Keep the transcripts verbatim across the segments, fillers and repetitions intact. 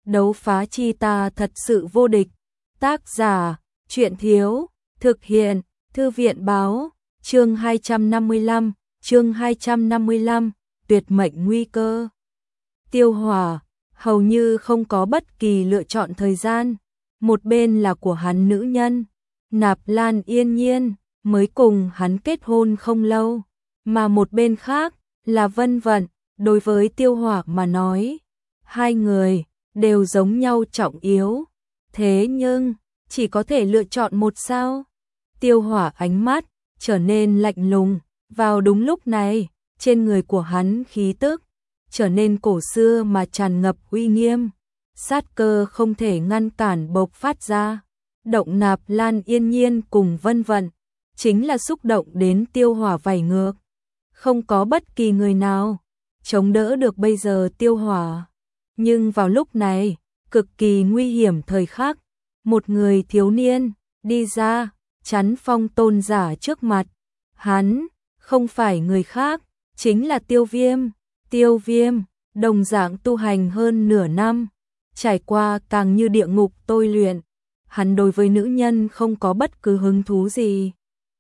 đấu phá chi ta thật sự vô địch. Tác giả, truyện thiếu, thực hiện, thư viện báo, chương hai trăm năm mươi lăm, chương hai trăm năm mươi lăm, tuyệt mệnh nguy cơ. Tiêu Hỏa, hầu như không có bất kỳ lựa chọn thời gian, một bên là của hắn nữ nhân, Nạp Lan Yên Nhiên, mới cùng hắn kết hôn không lâu, mà một bên khác là Vân Vận. Đối với Tiêu Hỏa mà nói, hai người đều giống nhau trọng yếu, thế nhưng chỉ có thể lựa chọn một sao. Tiêu Hỏa ánh mắt trở nên lạnh lùng, vào đúng lúc này, trên người của hắn khí tức trở nên cổ xưa mà tràn ngập uy nghiêm, sát cơ không thể ngăn cản bộc phát ra. Động Nạp Lan Yên Nhiên cùng Vân Vận, chính là xúc động đến Tiêu Hỏa vảy ngược. Không có bất kỳ người nào chống đỡ được bây giờ Tiêu Hỏa. Nhưng vào lúc này, cực kỳ nguy hiểm thời khắc, một người thiếu niên đi ra, chắn Phong Tôn giả trước mặt. Hắn không phải người khác, chính là Tiêu Viêm. Tiêu Viêm đồng dạng tu hành hơn nửa năm, trải qua càng như địa ngục tôi luyện. Hắn đối với nữ nhân không có bất cứ hứng thú gì.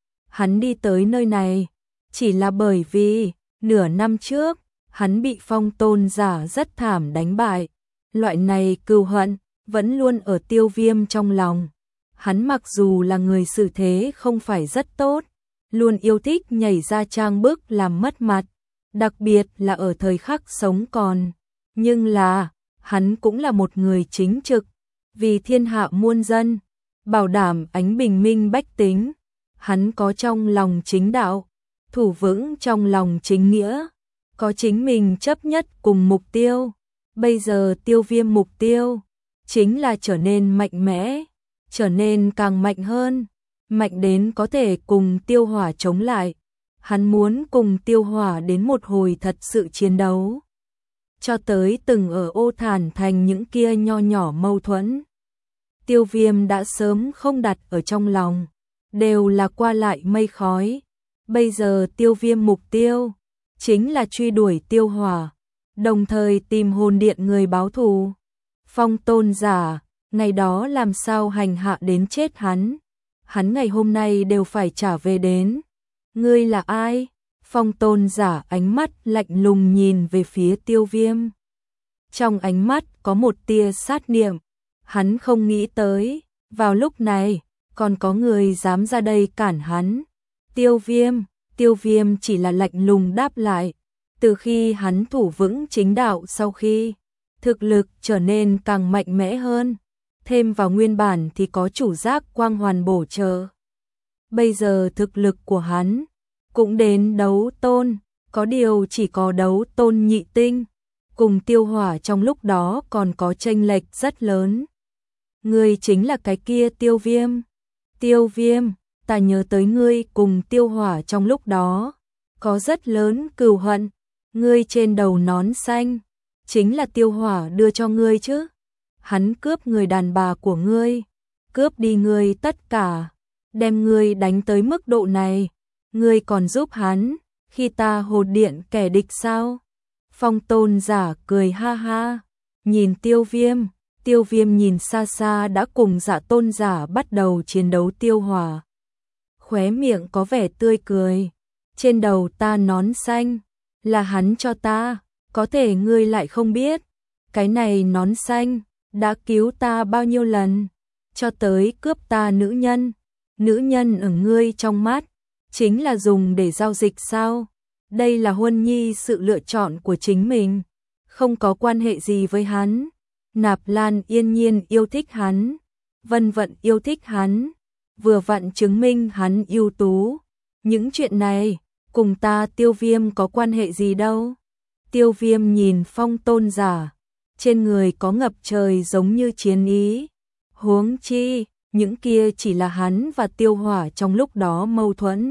Hắn đi tới nơi này chỉ là bởi vì nửa năm trước hắn bị Phong Tôn giả rất thảm đánh bại. Loại này cừu hận vẫn luôn ở Tiêu Viêm trong lòng. Hắn mặc dù là người xử thế không phải rất tốt, luôn yêu thích nhảy ra trang bức làm mất mặt, đặc biệt là ở thời khắc sống còn. Nhưng là, hắn cũng là một người chính trực, vì thiên hạ muôn dân, bảo đảm ánh bình minh bách tính. Hắn có trong lòng chính đạo, thủ vững trong lòng chính nghĩa, có chính mình chấp nhất cùng mục tiêu. Bây giờ Tiêu Viêm mục tiêu chính là trở nên mạnh mẽ, trở nên càng mạnh hơn, mạnh đến có thể cùng Tiêu Hỏa chống lại. Hắn muốn cùng Tiêu Hỏa đến một hồi thật sự chiến đấu. Cho tới từng ở Ô Thản Thành những kia nho nhỏ mâu thuẫn, Tiêu Viêm đã sớm không đặt ở trong lòng, đều là qua lại mây khói. Bây giờ Tiêu Viêm mục tiêu chính là truy đuổi Tiêu Hỏa, đồng thời tìm hồn điện người báo thù. Phong Tôn giả, ngày đó làm sao hành hạ đến chết hắn, hắn ngày hôm nay đều phải trả về đến. Ngươi là ai? Phong Tôn giả ánh mắt lạnh lùng nhìn về phía Tiêu Viêm. Trong ánh mắt có một tia sát niệm, hắn không nghĩ tới, vào lúc này, còn có người dám ra đây cản hắn. Tiêu Viêm, Tiêu Viêm chỉ là lạnh lùng đáp lại. Từ khi hắn thủ vững chính đạo sau khi, thực lực trở nên càng mạnh mẽ hơn, thêm vào nguyên bản thì có chủ giác quang hoàn bổ trợ. Bây giờ thực lực của hắn cũng đến đấu tôn, có điều chỉ có đấu tôn nhị tinh, cùng Tiêu Hỏa trong lúc đó còn có chênh lệch rất lớn. Ngươi chính là cái kia Tiêu Viêm. Tiêu Viêm, ta nhớ tới ngươi cùng Tiêu Hỏa trong lúc đó có rất lớn cừu hận. Ngươi trên đầu nón xanh chính là Tiêu Hỏa đưa cho ngươi chứ? Hắn cướp người đàn bà của ngươi, cướp đi ngươi tất cả, đem ngươi đánh tới mức độ này, ngươi còn giúp hắn khi ta hồn điện kẻ địch sao? Phong Tôn giả cười ha ha, nhìn Tiêu Viêm. Tiêu Viêm nhìn xa xa đã cùng Dạ Tôn giả bắt đầu chiến đấu Tiêu Hỏa, khóe miệng có vẻ tươi cười. Trên đầu ta nón xanh là hắn cho ta, có thể ngươi lại không biết, cái này nón xanh đã cứu ta bao nhiêu lần, cho tới cướp ta nữ nhân. Nữ nhân ở ngươi trong mắt chính là dùng để giao dịch sao? Đây là Huân Nhi sự lựa chọn của chính mình, không có quan hệ gì với hắn. Nạp Lan Yên Nhiên yêu thích hắn, Vân Vận yêu thích hắn, vừa vặn chứng minh hắn ưu tú. Những chuyện này cùng ta Tiêu Viêm có quan hệ gì đâu? Tiêu Viêm nhìn Phong Tôn giả, trên người có ngập trời giống như chiến ý. Huống chi, những kia chỉ là hắn và Tiêu Hỏa trong lúc đó mâu thuẫn.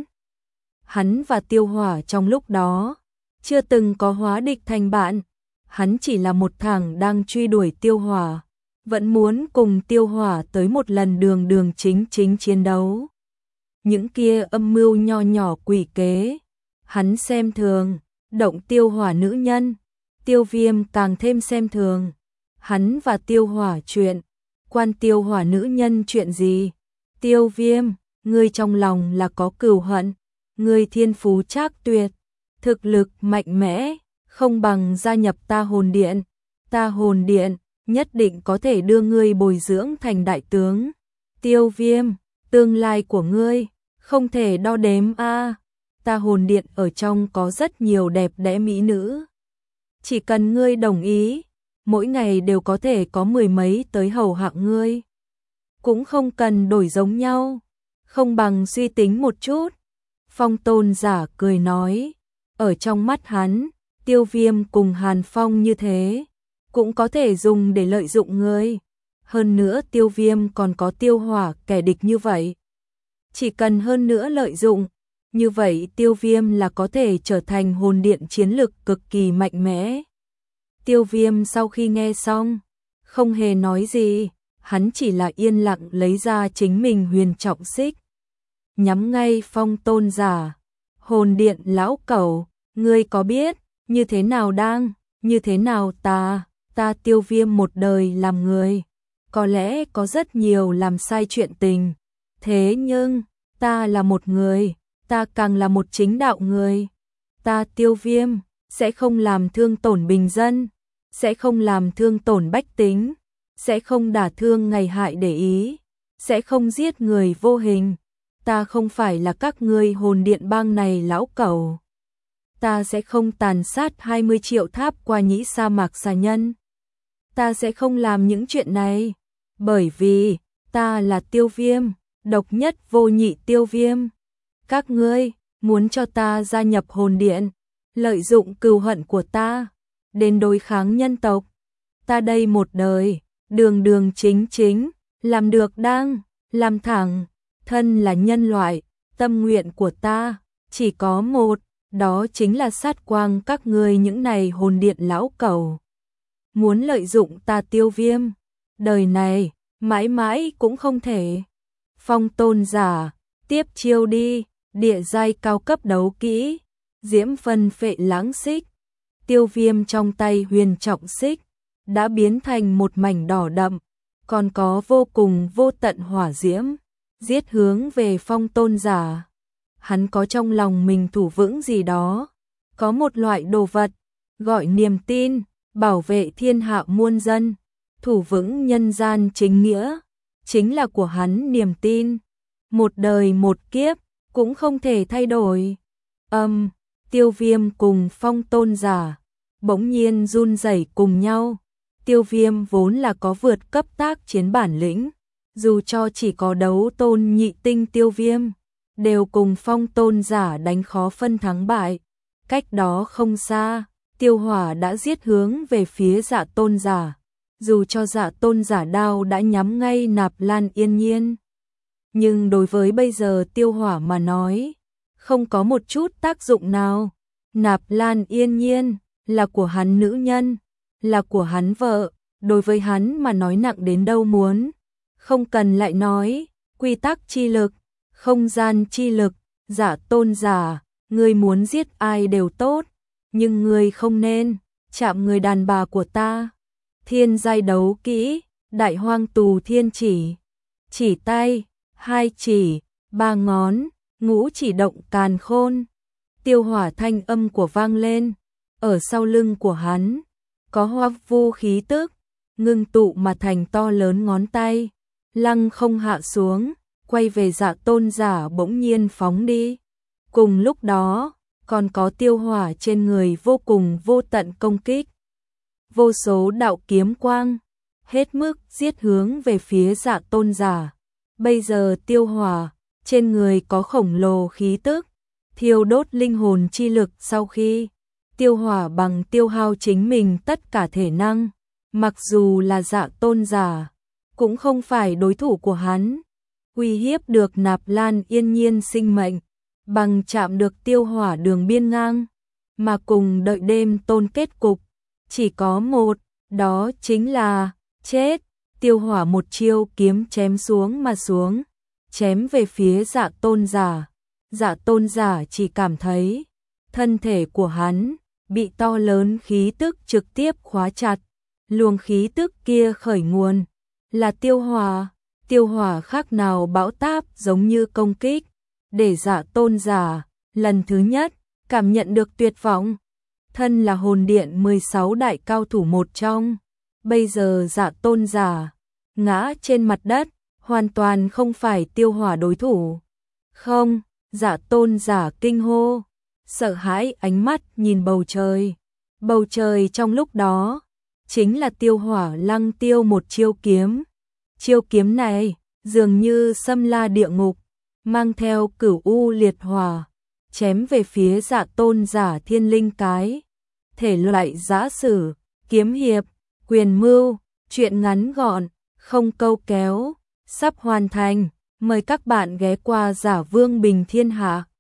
Hắn và Tiêu Hỏa trong lúc đó chưa từng có hóa địch thành bạn. Hắn chỉ là một thằng đang truy đuổi Tiêu Hỏa, vẫn muốn cùng Tiêu Hỏa tới một lần đường đường chính chính chiến đấu. Những kia âm mưu nho nhỏ quỷ kế, hắn xem thường. Động Tiêu Hỏa nữ nhân, Tiêu Viêm càng thêm xem thường. hắn và Tiêu Hỏa chuyện, quan Tiêu Hỏa nữ nhân chuyện gì? Tiêu Viêm, ngươi trong lòng là có cừu hận, ngươi thiên phú trác tuyệt, thực lực mạnh mẽ, không bằng gia nhập ta hồn điện, ta hồn điện nhất định có thể đưa ngươi bồi dưỡng thành đại tướng. Tiêu Viêm, tương lai của ngươi không thể đo đếm a. Ta hồn điện ở trong có rất nhiều đẹp đẽ mỹ nữ. Chỉ cần ngươi đồng ý, mỗi ngày đều có thể có mười mấy tới hầu hạ ngươi. Cũng không cần đổi giống nhau, không bằng suy tính một chút. Phong Tôn Giả cười nói, ở trong mắt hắn, Tiêu Viêm cùng Hàn Phong như thế, cũng có thể dùng để lợi dụng ngươi. Hơn nữa Tiêu Viêm còn có Tiêu Hỏa kẻ địch như vậy. Chỉ cần hơn nữa lợi dụng, như vậy Tiêu Viêm là có thể trở thành hồn điện chiến lực cực kỳ mạnh mẽ. Tiêu Viêm sau khi nghe xong, không hề nói gì, hắn chỉ là yên lặng lấy ra chính mình huyền trọng xích. Nhắm ngay Phong Tôn Giả, hồn điện lão cẩu, ngươi có biết, như thế nào đang, như thế nào ta, ta Tiêu Viêm một đời làm người, có lẽ có rất nhiều làm sai chuyện tình, thế nhưng, ta là một người, ta càng là một chính đạo người, ta Tiêu Viêm, sẽ không làm thương tổn bình dân, sẽ không làm thương tổn bách tính, sẽ không đả thương ngày hại để ý, sẽ không giết người vô hình, ta không phải là các ngươi hồn điện bang này lão cẩu. Ta sẽ không tàn sát hai mươi triệu tháp qua nhĩ sa mạc xà nhân. Ta sẽ không làm những chuyện này, bởi vì ta là Tiêu Viêm, độc nhất vô nhị Tiêu Viêm. Các ngươi muốn cho ta gia nhập hồn điện, lợi dụng cừu hận của ta đến đối kháng nhân tộc. Ta đây một đời, đường đường chính chính, làm được đang, làm thẳng, thân là nhân loại, tâm nguyện của ta chỉ có một, đó chính là sát quang các ngươi những này hồn điện lão cẩu. Muốn lợi dụng ta Tiêu Viêm, đời này mãi mãi cũng không thể. Phong Tôn Giả, tiếp chiêu đi, địa giai cao cấp đấu kỹ, diễm phân phệ lãng xích. Tiêu Viêm trong tay huyền trọng xích đã biến thành một mảnh đỏ đậm, còn có vô cùng vô tận hỏa diễm, giết hướng về Phong Tôn Giả. Hắn có trong lòng mình thủ vững gì đó, có một loại đồ vật, gọi niềm tin, bảo vệ thiên hạ muôn dân, thủ vững nhân gian chính nghĩa, chính là của hắn niềm tin. Một đời một kiếp, cũng không thể thay đổi. Âm, um, Tiêu Viêm cùng Phong Tôn Giả, bỗng nhiên run rẩy cùng nhau. Tiêu Viêm vốn là có vượt cấp tác chiến bản lĩnh, dù cho chỉ có đấu tôn nhị tinh Tiêu Viêm, đều cùng Phong Tôn Giả đánh khó phân thắng bại. Cách đó không xa, Tiêu Hỏa đã giết hướng về phía Dạ Tôn Giả, dù cho Dạ Tôn Giả đao đã nhắm ngay Nạp Lan Yên Nhiên. Nhưng đối với bây giờ Tiêu Hỏa mà nói, không có một chút tác dụng nào. Nạp Lan Yên Nhiên là của hắn nữ nhân, là của hắn vợ, đối với hắn mà nói nặng đến đâu muốn. Không cần lại nói, quy tắc chi lực, không gian chi lực, Dạ Tôn Giả, ngươi muốn giết ai đều tốt, nhưng ngươi không nên chạm người đàn bà của ta. Thiên giai đấu kỹ, Đại Hoang Tù Thiên Chỉ, chỉ tay, hai chỉ, ba ngón, ngũ chỉ động càn khôn. Tiêu Hỏa thanh âm của vang lên, ở sau lưng của hắn có hoắc vu khí tức, ngưng tụ mà thành to lớn ngón tay, lăng không hạ xuống, quay về Dạ Tôn Giả bỗng nhiên phóng đi. Cùng lúc đó, còn có Tiêu Hỏa trên người vô cùng vô tận công kích. Vô số đạo kiếm quang, hết mức giết hướng về phía Dạ Tôn Giả. Bây giờ Tiêu Hỏa trên người có khổng lồ khí tức, thiêu đốt linh hồn chi lực sau khi Tiêu Hỏa bằng tiêu hao chính mình tất cả thể năng, mặc dù là Dạ Tôn Giả, cũng không phải đối thủ của hắn. Uy hiếp được Nạp Lan Yên Nhiên sinh mệnh, bằng chạm được Tiêu Hỏa đường biên ngang, mà cùng đợi đêm tôn kết cục, chỉ có một, đó chính là chết. Tiêu Hỏa một chiêu kiếm chém xuống mà xuống, chém về phía Dạ Tôn Giả. Dạ Tôn Giả chỉ cảm thấy thân thể của hắn bị to lớn khí tức trực tiếp khóa chặt, Luồng khí tức kia khởi nguồn là tiêu hỏa, tiêu hỏa khác nào bão táp giống như công kích, để Dạ tôn giả lần thứ nhất cảm nhận được tuyệt vọng. Thân là hồn điện mười sáu đại cao thủ một trong, bây giờ Dạ tôn giả ngã trên mặt đất, hoàn toàn không phải tiêu hỏa đối thủ. Không, Dạ tôn giả kinh hô, sợ hãi ánh mắt nhìn bầu trời. Bầu trời trong lúc đó chính là tiêu hỏa lăng tiêu một chiêu kiếm. Chiêu kiếm này dường như xâm la địa ngục, mang theo cửu u liệt hỏa, chém về phía Dạ tôn giả thiên linh cái. Thể loại giã sử, kiếm hiệp, quyền mưu, truyện ngắn gọn, không câu kéo, sắp hoàn thành. Mời các bạn ghé qua Giả Vương Bình Thiên Hạ.